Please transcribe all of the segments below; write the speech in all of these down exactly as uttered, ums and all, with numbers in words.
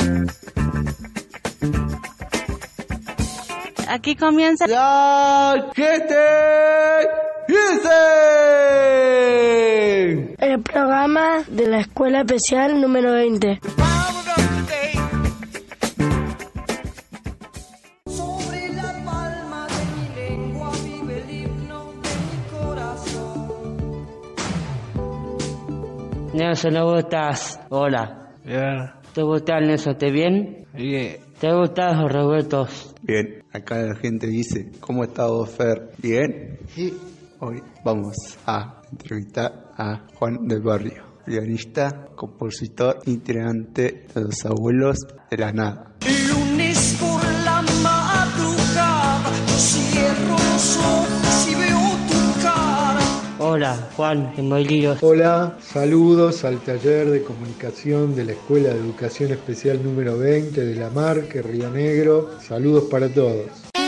Aquí comienza la que te dice el programa de la Escuela Especial número veinte. Sobre la palma de mi lengua vive el himno de mi corazón. Nelson, ¿cómo estás? Hola. Bien. ¿Te gusta Nelson? ¿Te bien? Bien. ¿Te gustan los revueltos? Bien. Acá la gente dice, ¿cómo está vos, Fer? Bien. Y hoy vamos a entrevistar a Juan del Barrio, pianista, compositor, integrante de Los Abuelos de la Nada. Lunes por la madrugada, cierro los ojos y veo tu cara. Hola, Juan, de Moilillos. Hola, saludos al taller de comunicación de la Escuela de Educación Especial número veinte de La Marque, Río Negro. Saludos para todos.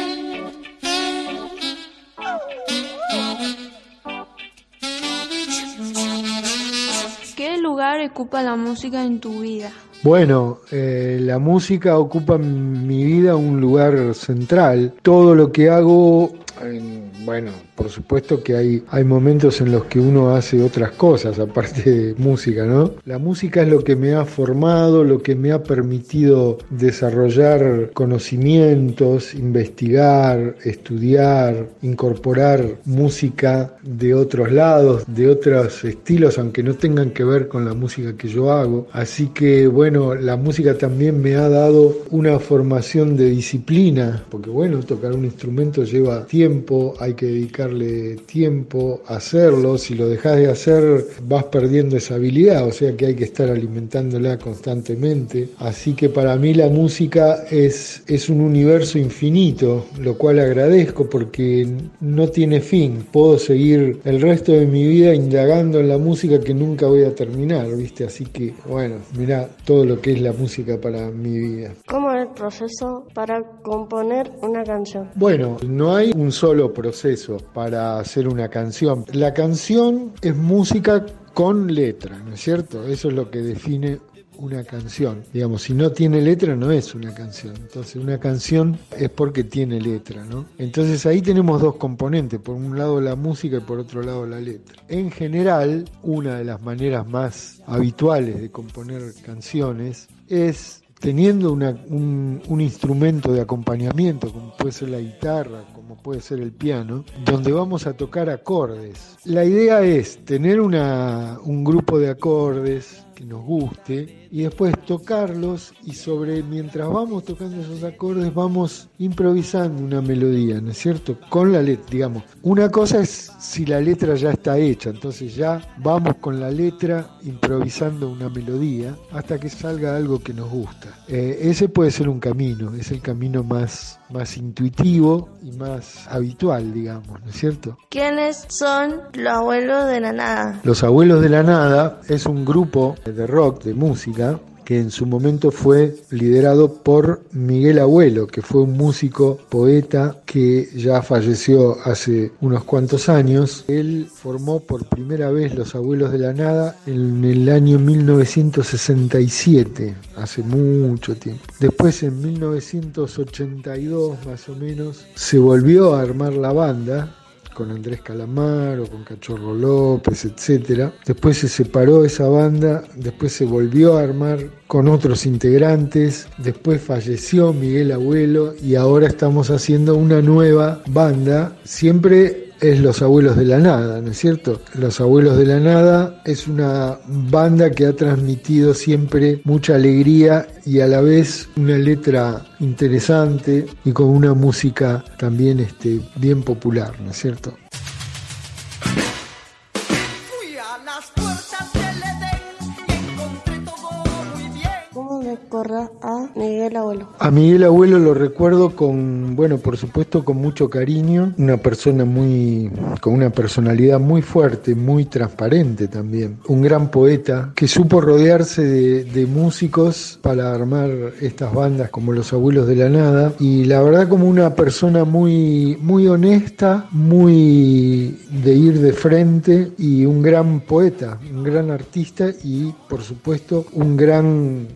¿Qué lugar ocupa la música en tu vida? Bueno, eh, la música ocupa en mi vida un lugar central. Todo lo que hago, eh, bueno, por supuesto que hay, hay momentos en los que uno hace otras cosas aparte de música, ¿no? La música es lo que me ha formado, lo que me ha permitido desarrollar conocimientos, investigar, estudiar, incorporar música de otros lados, de otros estilos, aunque no tengan que ver con la música que yo hago. Así que, bueno, Bueno, la música también me ha dado una formación de disciplina, porque bueno, tocar un instrumento lleva tiempo, hay que dedicarle tiempo a hacerlo, si lo dejas de hacer vas perdiendo esa habilidad, o sea que hay que estar alimentándola constantemente, así que para mí la música es, es un universo infinito, lo cual agradezco porque no tiene fin, puedo seguir el resto de mi vida indagando en la música que nunca voy a terminar, ¿viste? Así que bueno, mirá, todo lo que es la música para mi vida. ¿Cómo es el proceso para componer una canción? Bueno, no hay un solo proceso para hacer una canción. La canción es música con letra, ¿no es cierto? Eso es lo que define una canción. Digamos, si no tiene letra no es una canción. Entonces una canción es porque tiene letra, ¿no? Entonces ahí tenemos dos componentes, por un lado la música y por otro lado la letra. En general, una de las maneras más habituales de componer canciones es teniendo una, un, un instrumento de acompañamiento, como puede ser la guitarra, como puede ser el piano, donde vamos a tocar acordes. La idea es tener una, un grupo de acordes que nos guste y después tocarlos y sobre mientras vamos tocando esos acordes vamos improvisando una melodía, ¿no es cierto? Con la letra, digamos. Una cosa es si la letra ya está hecha, entonces ya vamos con la letra improvisando una melodía hasta que salga algo que nos gusta. Eh, ese puede ser un camino, es el camino más, más intuitivo y más habitual, digamos, ¿no es cierto? ¿Quiénes son los Abuelos de la Nada? Los Abuelos de la Nada es un grupo de rock, de música, que en su momento fue liderado por Miguel Abuelo, que fue un músico, poeta, que ya falleció hace unos cuantos años. Él formó por primera vez Los Abuelos de la Nada en el año mil novecientos sesenta y siete, hace mucho tiempo. Después, en mil novecientos ochenta y dos, más o menos, se volvió a armar la banda, con Andrés Calamaro, con Cachorro López, etcétera. Después se separó esa banda, después se volvió a armar con otros integrantes, después falleció Miguel Abuelo y ahora estamos haciendo una nueva banda, siempre es Los Abuelos de la Nada, ¿no es cierto? Los Abuelos de la Nada es una banda que ha transmitido siempre mucha alegría y a la vez una letra interesante y con una música también este, bien popular, ¿no es cierto? Fui a las puertas del Edén y encontré todo muy bien. ¿Cómo recuerdas a Miguel Abuelo? A Miguel Abuelo lo recuerdo con, bueno, por supuesto con mucho cariño, una persona muy, con una personalidad muy fuerte, muy transparente también, un gran poeta que supo rodearse de, de músicos para armar estas bandas como Los Abuelos de la Nada y la verdad como una persona muy, muy honesta, muy de ir de frente y un gran poeta, un gran artista y por supuesto un gran artista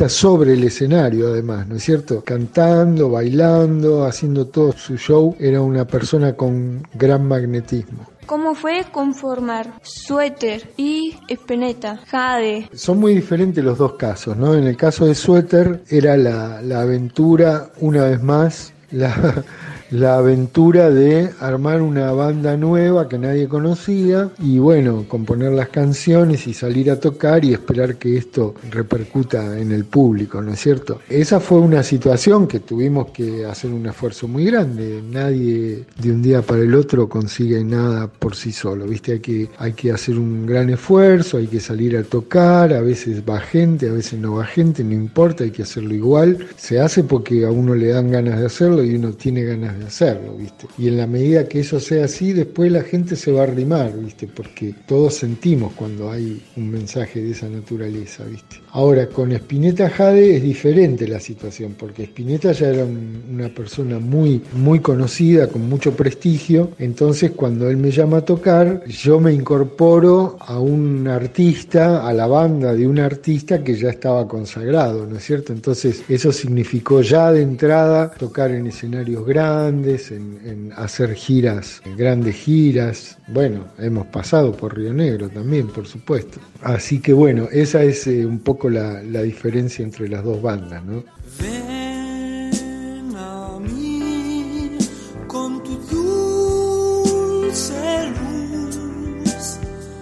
artista sobre el escenario, además, ¿no es cierto? Cantando, bailando, haciendo todo su show, era una persona con gran magnetismo. ¿Cómo fue conformar Suéter y Spinetta, Jade? Son muy diferentes los dos casos, ¿no? En el caso de Suéter era la, la aventura, una vez más, la... la aventura de armar una banda nueva que nadie conocía y bueno, componer las canciones y salir a tocar y esperar que esto repercuta en el público, ¿no es cierto? Esa fue una situación que tuvimos que hacer un esfuerzo muy grande. Nadie de un día para el otro consigue nada por sí solo, ¿viste? Hay que, hay que hacer un gran esfuerzo, hay que salir a tocar, a veces va gente, a veces no va gente, no importa, hay que hacerlo igual. Se hace porque a uno le dan ganas de hacerlo y uno tiene ganas de hacerlo, ¿viste? Y en la medida que eso sea así, después la gente se va a arrimar, ¿viste? Porque todos sentimos cuando hay un mensaje de esa naturaleza, ¿viste? Ahora, con Spinetta Jade es diferente la situación, porque Spinetta ya era un, una persona muy, muy conocida, con mucho prestigio, entonces cuando él me llama a tocar, yo me incorporo a un artista, a la banda de un artista que ya estaba consagrado, ¿no es cierto? Entonces eso significó ya de entrada tocar en escenarios grandes, en, en hacer giras, grandes giras. Bueno, hemos pasado por Río Negro también, por supuesto. Así que bueno, esa es eh, un poco la, la diferencia entre las dos bandas, ¿no? Ven a mí con tu dulce luz,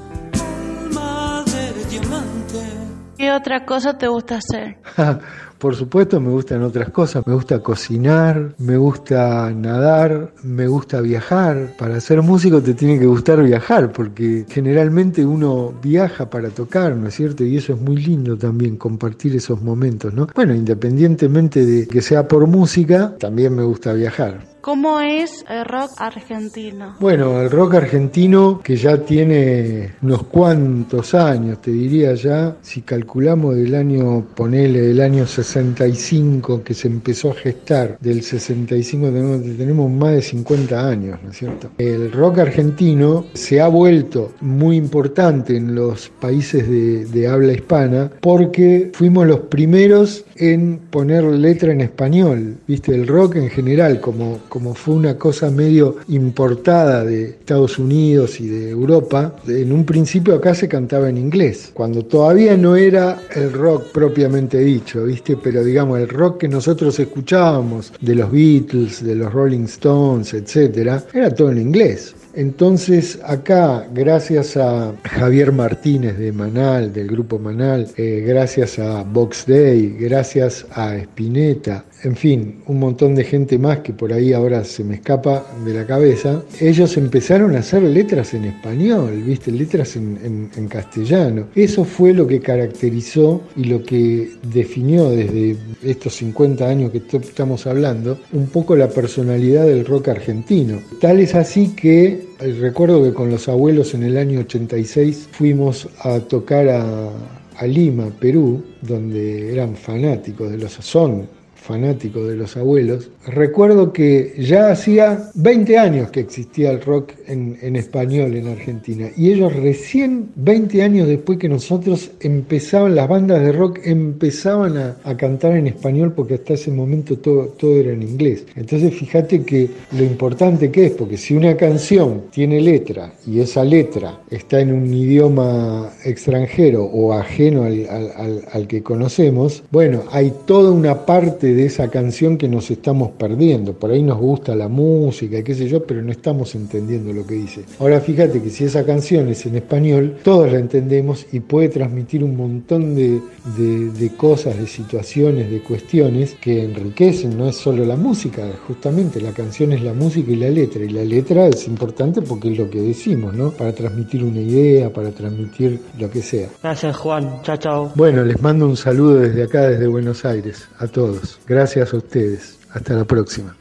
alma de diamante. ¿Qué otra cosa te gusta hacer? Por supuesto me gustan otras cosas, me gusta cocinar, me gusta nadar, me gusta viajar. Para ser músico te tiene que gustar viajar, porque generalmente uno viaja para tocar, ¿no es cierto? Y eso es muy lindo también, compartir esos momentos, ¿no? Bueno, independientemente de que sea por música, también me gusta viajar. ¿Cómo es el rock argentino? Bueno, el rock argentino que ya tiene unos cuantos años, te diría ya, si calculamos del año, ponele, del año sesenta y cinco que se empezó a gestar, del sesenta y cinco tenemos, tenemos más de cincuenta años, ¿no es cierto? El rock argentino se ha vuelto muy importante en los países de, de habla hispana porque fuimos los primeros en poner letra en español, ¿viste? El rock en general, como, como fue una cosa medio importada de Estados Unidos y de Europa, en un principio acá se cantaba en inglés, cuando todavía no era el rock propiamente dicho, ¿viste? Pero digamos, el rock que nosotros escuchábamos, de los Beatles, de los Rolling Stones, etcétera, era todo en inglés. Entonces acá, gracias a Javier Martínez de Manal, del grupo Manal, eh, gracias a Box Day, gracias a Spinetta, en fin, un montón de gente más que por ahí ahora se me escapa de la cabeza, ellos empezaron a hacer letras en español, ¿viste? Letras en, en, en castellano. Eso fue lo que caracterizó y lo que definió desde estos cincuenta años que estamos hablando, un poco la personalidad del rock argentino. Tal es así que recuerdo que con los abuelos en el año ochenta y seis fuimos a tocar a, a Lima, Perú, donde eran fanáticos de los son fanáticos de los abuelos. Recuerdo que ya hacía veinte años que existía el rock en, en español en Argentina y ellos recién veinte años después que nosotros empezaban, las bandas de rock empezaban a, a cantar en español porque hasta ese momento todo, todo era en inglés. Entonces fíjate que lo importante que es, porque si una canción tiene letra y esa letra está en un idioma extranjero o ajeno al, al, al, al que conocemos, bueno, hay toda una parte de esa canción que nos estamos perdiendo. Por ahí nos gusta la música y qué sé yo, pero no estamos entendiendo lo que dice. Ahora fíjate que si esa canción es en español, todos la entendemos y puede transmitir un montón de, de, de cosas, de situaciones, de cuestiones que enriquecen. No es solo la música, justamente la canción es la música y la letra, y la letra es importante porque es lo que decimos, ¿no? Para transmitir una idea, para transmitir lo que sea. Gracias, Juan. Chao, chao. Bueno, les mando un saludo desde acá, desde Buenos Aires, a todos. Gracias a ustedes. Hasta la próxima.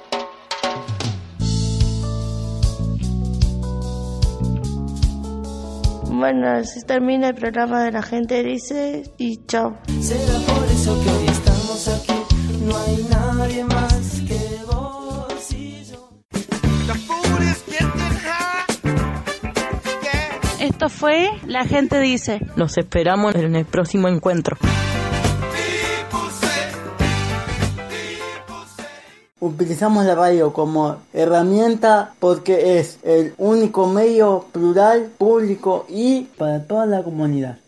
Bueno, así termina el programa de La Gente Dice y chao. Será por eso que hoy estamos aquí, no hay nadie más que vos y yo. Esto fue La Gente Dice. Los esperamos en el próximo encuentro. Viva utilizamos la radio como herramienta porque es el único medio plural, público y para toda la comunidad.